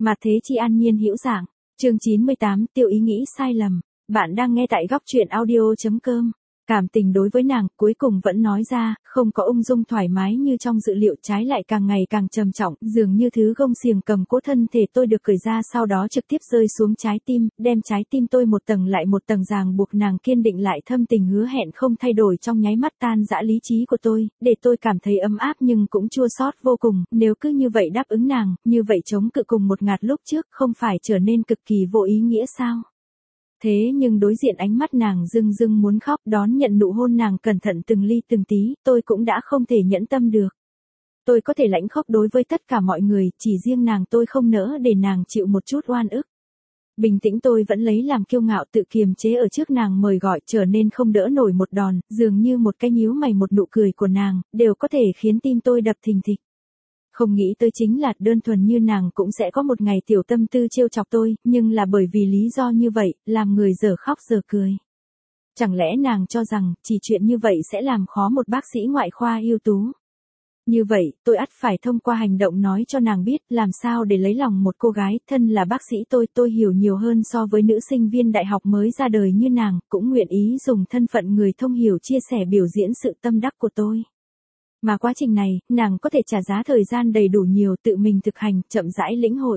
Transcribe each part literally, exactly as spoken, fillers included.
Mà thế chi an nhiên hữu dạng. Chương chín mươi tám, tiêu ý nghĩ sai lầm. Bạn đang nghe tại góc truyện audio.com. Cảm tình đối với nàng, cuối cùng vẫn nói ra, không có ung dung thoải mái như trong dự liệu, trái lại càng ngày càng trầm trọng, dường như thứ gông xiềng cầm cố thân thể tôi được cởi ra, sau đó trực tiếp rơi xuống trái tim, đem trái tim tôi một tầng lại một tầng ràng buộc. Nàng kiên định lại thâm tình hứa hẹn không thay đổi trong nháy mắt tan rã lý trí của tôi, để tôi cảm thấy ấm áp nhưng cũng chua xót vô cùng. Nếu cứ như vậy đáp ứng nàng, như vậy chống cự cùng một ngạt lúc trước, không phải trở nên cực kỳ vô ý nghĩa sao? Thế nhưng đối diện ánh mắt nàng rưng rưng muốn khóc, đón nhận nụ hôn nàng cẩn thận từng ly từng tí, tôi cũng đã không thể nhẫn tâm được. Tôi có thể lãnh khóc đối với tất cả mọi người, chỉ riêng nàng tôi không nỡ để nàng chịu một chút oan ức. Bình tĩnh tôi vẫn lấy làm kiêu ngạo, tự kiềm chế ở trước nàng mời gọi, trở nên không đỡ nổi một đòn, dường như một cái nhíu mày một nụ cười của nàng, đều có thể khiến tim tôi đập thình thịch. Không nghĩ tới chính là đơn thuần như nàng cũng sẽ có một ngày tiểu tâm tư trêu chọc tôi, nhưng là bởi vì lý do như vậy, làm người dở khóc dở cười. Chẳng lẽ nàng cho rằng, chỉ chuyện như vậy sẽ làm khó một bác sĩ ngoại khoa ưu tú? Như vậy, tôi ắt phải thông qua hành động nói cho nàng biết, làm sao để lấy lòng một cô gái, thân là bác sĩ tôi, tôi hiểu nhiều hơn so với nữ sinh viên đại học mới ra đời như nàng, cũng nguyện ý dùng thân phận người thông hiểu chia sẻ biểu diễn sự tâm đắc của tôi. Mà quá trình này, nàng có thể trả giá thời gian đầy đủ nhiều, tự mình thực hành, chậm rãi lĩnh hội.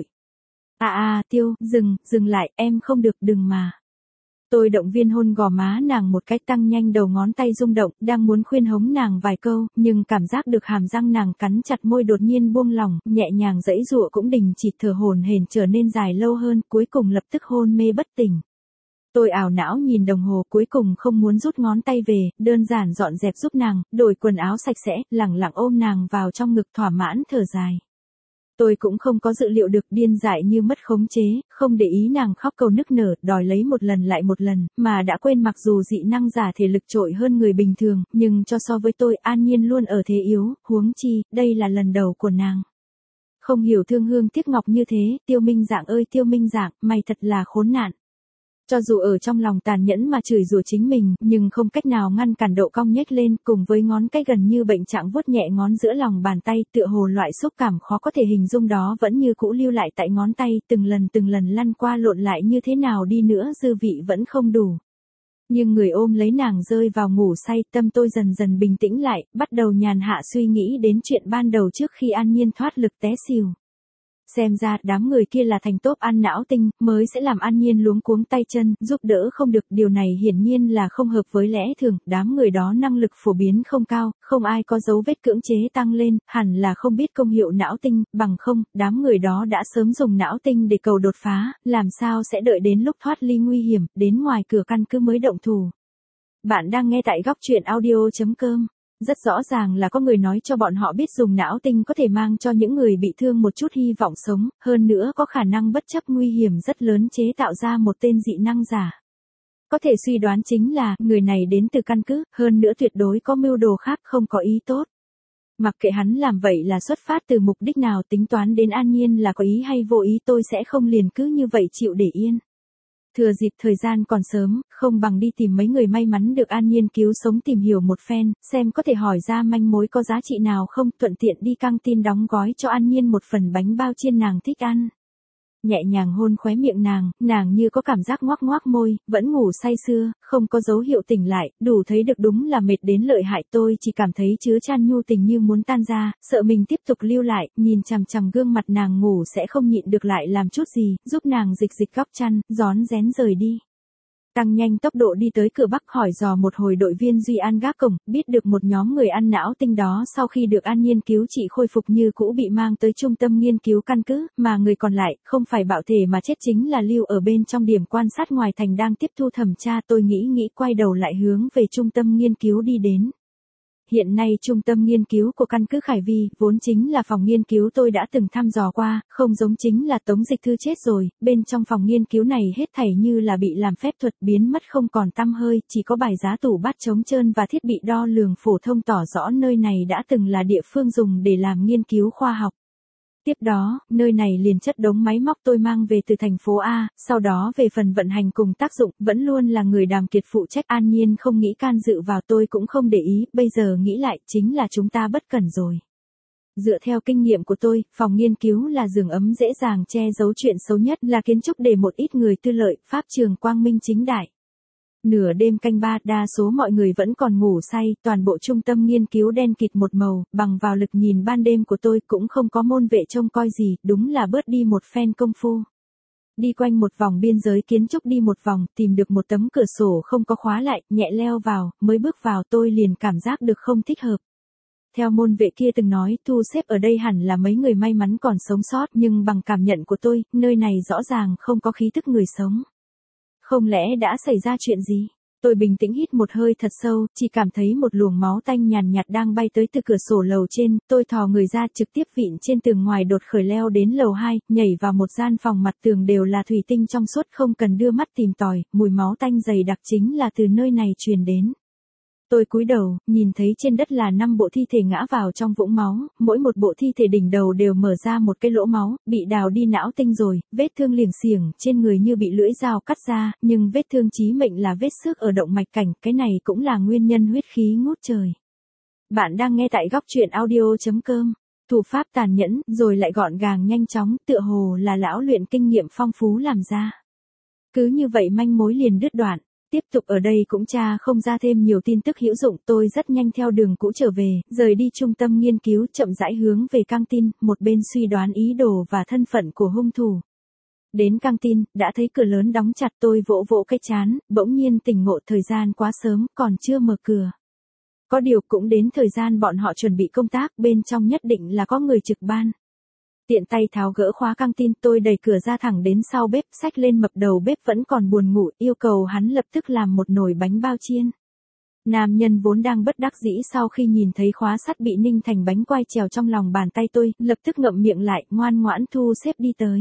À à, Tiêu, dừng, dừng lại, em không được, đừng mà. Tôi động viên hôn gò má nàng một cách tăng nhanh, đầu ngón tay rung động, đang muốn khuyên hống nàng vài câu, nhưng cảm giác được hàm răng nàng cắn chặt môi đột nhiên buông lỏng, nhẹ nhàng giãy giụa cũng đình chỉ, thở hổn hển trở nên dài lâu hơn, cuối cùng lập tức hôn mê bất tỉnh. Tôi ảo não nhìn đồng hồ, cuối cùng không muốn rút ngón tay về, đơn giản dọn dẹp giúp nàng, đổi quần áo sạch sẽ, lẳng lặng ôm nàng vào trong ngực, thỏa mãn thở dài. Tôi cũng không có dự liệu được, điên dại như mất khống chế, không để ý nàng khóc cầu nức nở, đòi lấy một lần lại một lần, mà đã quên mặc dù dị năng giả thể lực trội hơn người bình thường, nhưng cho so với tôi, An Nhiên luôn ở thế yếu, huống chi, đây là lần đầu của nàng. Không hiểu thương hương tiếc ngọc như thế, Tiêu Minh Dạng ơi Tiêu Minh Dạng, mày thật là khốn nạn. Cho dù ở trong lòng tàn nhẫn mà chửi rủa chính mình, nhưng không cách nào ngăn cản độ cong nhếch lên, cùng với ngón cái gần như bệnh trạng vuốt nhẹ ngón giữa lòng bàn tay, tựa hồ loại xúc cảm khó có thể hình dung đó vẫn như cũ lưu lại tại ngón tay, từng lần từng lần lăn qua lộn lại, như thế nào đi nữa dư vị vẫn không đủ. Nhưng người ôm lấy nàng rơi vào ngủ say, tâm tôi dần dần bình tĩnh lại, bắt đầu nhàn hạ suy nghĩ đến chuyện ban đầu trước khi An Nhiên thoát lực té xỉu. Xem ra, đám người kia là thành tốp ăn não tinh, mới sẽ làm An Nhiên luống cuống tay chân, giúp đỡ không được, điều này hiển nhiên là không hợp với lẽ thường, đám người đó năng lực phổ biến không cao, không ai có dấu vết cưỡng chế tăng lên, hẳn là không biết công hiệu não tinh, bằng không, đám người đó đã sớm dùng não tinh để cầu đột phá, làm sao sẽ đợi đến lúc thoát ly nguy hiểm, đến ngoài cửa căn cứ mới động thủ. Bạn đang nghe tại góc truyện audio.com. Rất rõ ràng là có người nói cho bọn họ biết dùng não tinh có thể mang cho những người bị thương một chút hy vọng sống, hơn nữa có khả năng bất chấp nguy hiểm rất lớn chế tạo ra một tên dị năng giả. Có thể suy đoán chính là, người này đến từ căn cứ, hơn nữa tuyệt đối có mưu đồ khác, không có ý tốt. Mặc kệ hắn làm vậy là xuất phát từ mục đích nào, tính toán đến An Nhiên là có ý hay vô ý, tôi sẽ không liền cứ như vậy chịu để yên. Thừa dịp thời gian còn sớm, không bằng đi tìm mấy người may mắn được An Nhiên cứu sống, tìm hiểu một phen, xem có thể hỏi ra manh mối có giá trị nào không, thuận tiện đi căng tin đóng gói cho An Nhiên một phần bánh bao chiên nàng thích ăn. Nhẹ nhàng hôn khóe miệng nàng, nàng như có cảm giác ngoác ngoác môi, vẫn ngủ say sưa, không có dấu hiệu tỉnh lại, đủ thấy được đúng là mệt đến lợi hại. Tôi chỉ cảm thấy chứa chan nhu tình như muốn tan ra, sợ mình tiếp tục lưu lại, nhìn chằm chằm gương mặt nàng ngủ sẽ không nhịn được lại làm chút gì, giúp nàng dịch dịch góc chăn, rón rén rời đi. Tăng nhanh tốc độ đi tới cửa Bắc, hỏi dò một hồi đội viên Duy An gác cổng, biết được một nhóm người ăn não tinh đó sau khi được An Nhiên cứu trị khôi phục như cũ bị mang tới trung tâm nghiên cứu căn cứ, mà người còn lại, không phải bạo thể mà chết chính là lưu ở bên trong điểm quan sát ngoài thành đang tiếp thu thẩm tra. Tôi nghĩ nghĩ quay đầu lại hướng về trung tâm nghiên cứu đi đến. Hiện nay trung tâm nghiên cứu của căn cứ Khải Vi, vốn chính là phòng nghiên cứu tôi đã từng thăm dò qua, không giống chính là Tống Dịch Thư chết rồi, bên trong phòng nghiên cứu này hết thảy như là bị làm phép thuật biến mất không còn tăm hơi, chỉ có bài giá tủ bát trống trơn và thiết bị đo lường phổ thông tỏ rõ nơi này đã từng là địa phương dùng để làm nghiên cứu khoa học. Tiếp đó, nơi này liền chất đống máy móc tôi mang về từ thành phố A, sau đó về phần vận hành cùng tác dụng, vẫn luôn là người Đàm Kiệt phụ trách. An Nhiên không nghĩ can dự vào, tôi cũng không để ý, bây giờ nghĩ lại, chính là chúng ta bất cẩn rồi. Dựa theo kinh nghiệm của tôi, phòng nghiên cứu là giường ấm dễ dàng che giấu chuyện xấu nhất, là kiến trúc để một ít người tư lợi, pháp trường quang minh chính đại. Nửa đêm canh ba, đa số mọi người vẫn còn ngủ say, toàn bộ trung tâm nghiên cứu đen kịt một màu, bằng vào lực nhìn ban đêm của tôi cũng không có môn vệ trông coi gì, đúng là bớt đi một phen công phu. Đi quanh một vòng biên giới kiến trúc đi một vòng, tìm được một tấm cửa sổ không có khóa lại, nhẹ leo vào, mới bước vào tôi liền cảm giác được không thích hợp. Theo môn vệ kia từng nói, thu xếp ở đây hẳn là mấy người may mắn còn sống sót, nhưng bằng cảm nhận của tôi, nơi này rõ ràng không có khí tức người sống. Không lẽ đã xảy ra chuyện gì? Tôi bình tĩnh hít một hơi thật sâu, chỉ cảm thấy một luồng máu tanh nhàn nhạt đang bay tới từ cửa sổ lầu trên, tôi thò người ra trực tiếp vịn trên tường ngoài đột khởi leo đến lầu hai, nhảy vào một gian phòng mặt tường đều là thủy tinh trong suốt không cần đưa mắt tìm tòi, mùi máu tanh dày đặc chính là từ nơi này truyền đến. Tôi cúi đầu, nhìn thấy trên đất là năm bộ thi thể ngã vào trong vũng máu, mỗi một bộ thi thể đỉnh đầu đều mở ra một cái lỗ máu, bị đào đi não tinh rồi, vết thương liềng xiềng trên người như bị lưỡi dao cắt ra, nhưng vết thương chí mệnh là vết xước ở động mạch cảnh, cái này cũng là nguyên nhân huyết khí ngút trời. Bạn đang nghe tại góc truyện audio chấm com. Thủ pháp tàn nhẫn, rồi lại gọn gàng nhanh chóng, tựa hồ là lão luyện kinh nghiệm phong phú làm ra. Cứ như vậy manh mối liền đứt đoạn. Tiếp tục ở đây cũng tra không ra thêm nhiều tin tức hữu dụng, tôi rất nhanh theo đường cũ trở về, rời đi trung tâm nghiên cứu, chậm rãi hướng về căng tin, một bên suy đoán ý đồ và thân phận của hung thủ. Đến căng tin, đã thấy cửa lớn đóng chặt, tôi vỗ vỗ cái trán, bỗng nhiên tỉnh ngộ thời gian quá sớm, còn chưa mở cửa. Có điều cũng đến thời gian bọn họ chuẩn bị công tác, bên trong nhất định là có người trực ban. Tiện tay tháo gỡ khóa căng tin, tôi đẩy cửa ra thẳng đến sau bếp, xách lên mập đầu bếp vẫn còn buồn ngủ, yêu cầu hắn lập tức làm một nồi bánh bao chiên. Nam nhân vốn đang bất đắc dĩ sau khi nhìn thấy khóa sắt bị ninh thành bánh quai trèo trong lòng bàn tay tôi, lập tức ngậm miệng lại, ngoan ngoãn thu xếp đi tới.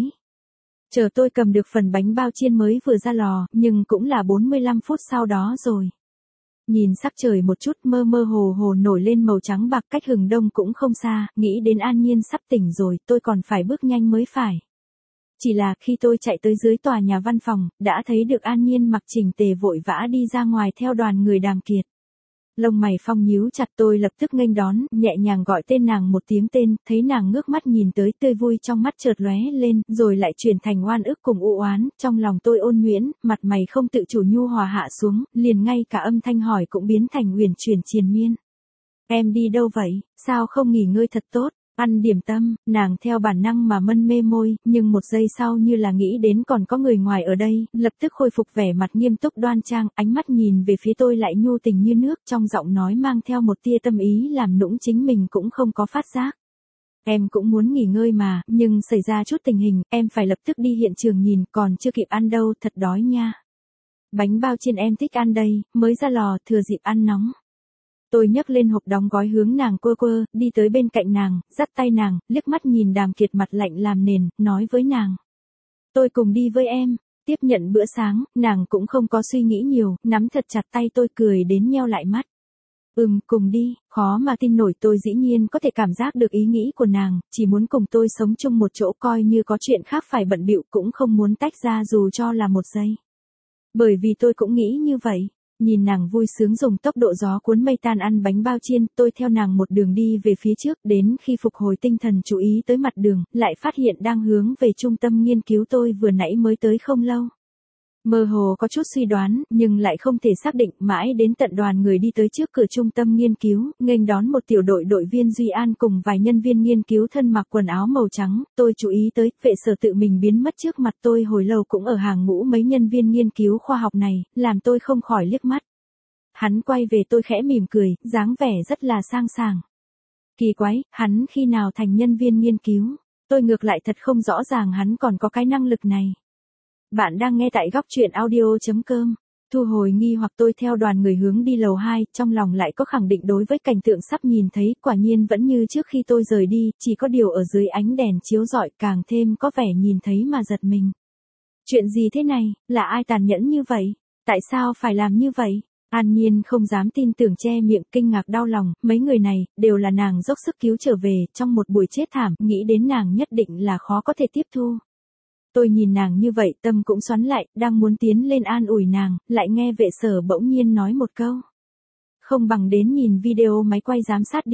Chờ tôi cầm được phần bánh bao chiên mới vừa ra lò, nhưng cũng là bốn mươi lăm phút sau đó rồi. Nhìn sắc trời một chút, mơ mơ hồ hồ nổi lên màu trắng bạc, cách hừng đông cũng không xa, nghĩ đến An Nhiên sắp tỉnh rồi, tôi còn phải bước nhanh mới phải. Chỉ là khi tôi chạy tới dưới tòa nhà văn phòng, đã thấy được An Nhiên mặc chỉnh tề vội vã đi ra ngoài theo đoàn người Đàm Kiệt. Lông mày phong nhíu chặt, tôi lập tức nghênh đón, nhẹ nhàng gọi tên nàng một tiếng tên, thấy nàng ngước mắt nhìn tới, tươi vui trong mắt chợt lóe lên, rồi lại chuyển thành oan ức cùng u oán, trong lòng tôi ôn nhuyễn, mặt mày không tự chủ nhu hòa hạ xuống, liền ngay cả âm thanh hỏi cũng biến thành uyển chuyển triền miên. Em đi đâu vậy, sao không nghỉ ngơi thật tốt? Ăn điểm tâm, nàng theo bản năng mà mân mê môi, nhưng một giây sau như là nghĩ đến còn có người ngoài ở đây, lập tức khôi phục vẻ mặt nghiêm túc đoan trang, ánh mắt nhìn về phía tôi lại nhu tình như nước, trong giọng nói mang theo một tia tâm ý làm nũng chính mình cũng không có phát giác. Em cũng muốn nghỉ ngơi mà, nhưng xảy ra chút tình hình, em phải lập tức đi hiện trường nhìn, còn chưa kịp ăn đâu, thật đói nha. Bánh bao chiên em thích ăn đây, mới ra lò, thừa dịp ăn nóng. Tôi nhấc lên hộp đóng gói hướng nàng quơ quơ, đi tới bên cạnh nàng, dắt tay nàng, liếc mắt nhìn Đàm Kiệt mặt lạnh làm nền, nói với nàng. Tôi cùng đi với em. Tiếp nhận bữa sáng, nàng cũng không có suy nghĩ nhiều, nắm thật chặt tay tôi cười đến nheo lại mắt. Ừm, cùng đi, khó mà tin nổi tôi dĩ nhiên có thể cảm giác được ý nghĩ của nàng, chỉ muốn cùng tôi sống chung một chỗ coi như có chuyện khác phải bận bịu cũng không muốn tách ra dù cho là một giây. Bởi vì tôi cũng nghĩ như vậy. Nhìn nàng vui sướng dùng tốc độ gió cuốn mây tan ăn bánh bao chiên, tôi theo nàng một đường đi về phía trước, đến khi phục hồi tinh thần chú ý tới mặt đường, lại phát hiện đang hướng về trung tâm nghiên cứu tôi vừa nãy mới tới không lâu. Mơ hồ có chút suy đoán, nhưng lại không thể xác định, mãi đến tận đoàn người đi tới trước cửa trung tâm nghiên cứu, nghênh đón một tiểu đội đội viên Duy An cùng vài nhân viên nghiên cứu thân mặc quần áo màu trắng, tôi chú ý tới, vệ sở tự mình biến mất trước mặt tôi hồi lâu cũng ở hàng ngũ mấy nhân viên nghiên cứu khoa học này, làm tôi không khỏi liếc mắt. Hắn quay về tôi khẽ mỉm cười, dáng vẻ rất là sang sảng. Kỳ quái, hắn khi nào thành nhân viên nghiên cứu? Tôi ngược lại thật không rõ ràng hắn còn có cái năng lực này. Bạn đang nghe tại góc truyện audio chấm com. Thu hồi nghi hoặc tôi theo đoàn người hướng đi lầu hai, trong lòng lại có khẳng định đối với cảnh tượng sắp nhìn thấy, quả nhiên vẫn như trước khi tôi rời đi, chỉ có điều ở dưới ánh đèn chiếu rọi càng thêm có vẻ nhìn thấy mà giật mình. Chuyện gì thế này, là ai tàn nhẫn như vậy? Tại sao phải làm như vậy? An Nhiên không dám tin tưởng che miệng kinh ngạc đau lòng, mấy người này, đều là nàng dốc sức cứu trở về, trong một buổi chết thảm, nghĩ đến nàng nhất định là khó có thể tiếp thu. Tôi nhìn nàng như vậy tâm cũng xoắn lại, đang muốn tiến lên an ủi nàng, lại nghe vệ sở bỗng nhiên nói một câu. Không bằng đến nhìn video máy quay giám sát đi.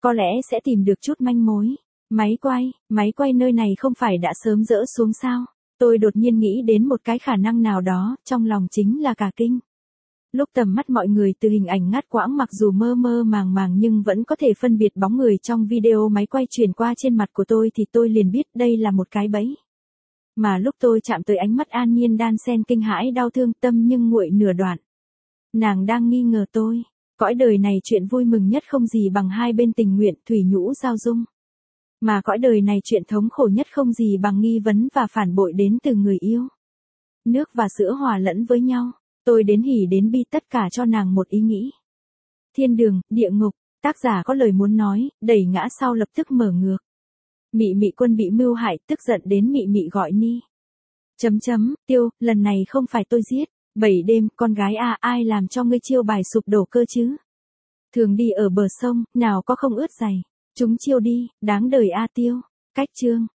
có lẽ sẽ tìm được chút manh mối. Máy quay, máy quay nơi này không phải đã sớm dỡ xuống sao? Tôi đột nhiên nghĩ đến một cái khả năng nào đó, trong lòng chính là cả kinh. Lúc tầm mắt mọi người từ hình ảnh ngắt quãng mặc dù mơ mơ màng màng nhưng vẫn có thể phân biệt bóng người trong video máy quay truyền qua trên mặt của tôi thì tôi liền biết đây là một cái bẫy. Mà lúc tôi chạm tới ánh mắt An Nhiên đan xen kinh hãi đau thương tâm nhưng nguội nửa đoạn. Nàng đang nghi ngờ tôi. Cõi đời này chuyện vui mừng nhất không gì bằng hai bên tình nguyện thủy nhũ giao dung. Mà cõi đời này chuyện thống khổ nhất không gì bằng nghi vấn và phản bội đến từ người yêu. Nước và sữa hòa lẫn với nhau. Tôi đến hỉ đến bi tất cả cho nàng một ý nghĩ. Thiên đường, địa ngục, tác giả có lời muốn nói, đẩy ngã sau lập tức mở ngược. Mị Mị Quân bị mưu hại, tức giận đến Mị Mị gọi Ni. Chấm chấm, Tiêu, lần này không phải tôi giết. Bảy đêm, con gái à, ai làm cho ngươi chiêu bài sụp đổ cơ chứ? Thường đi ở bờ sông, nào có không ướt giày. Chúng chiêu đi, đáng đời a Tiêu. Cách chương.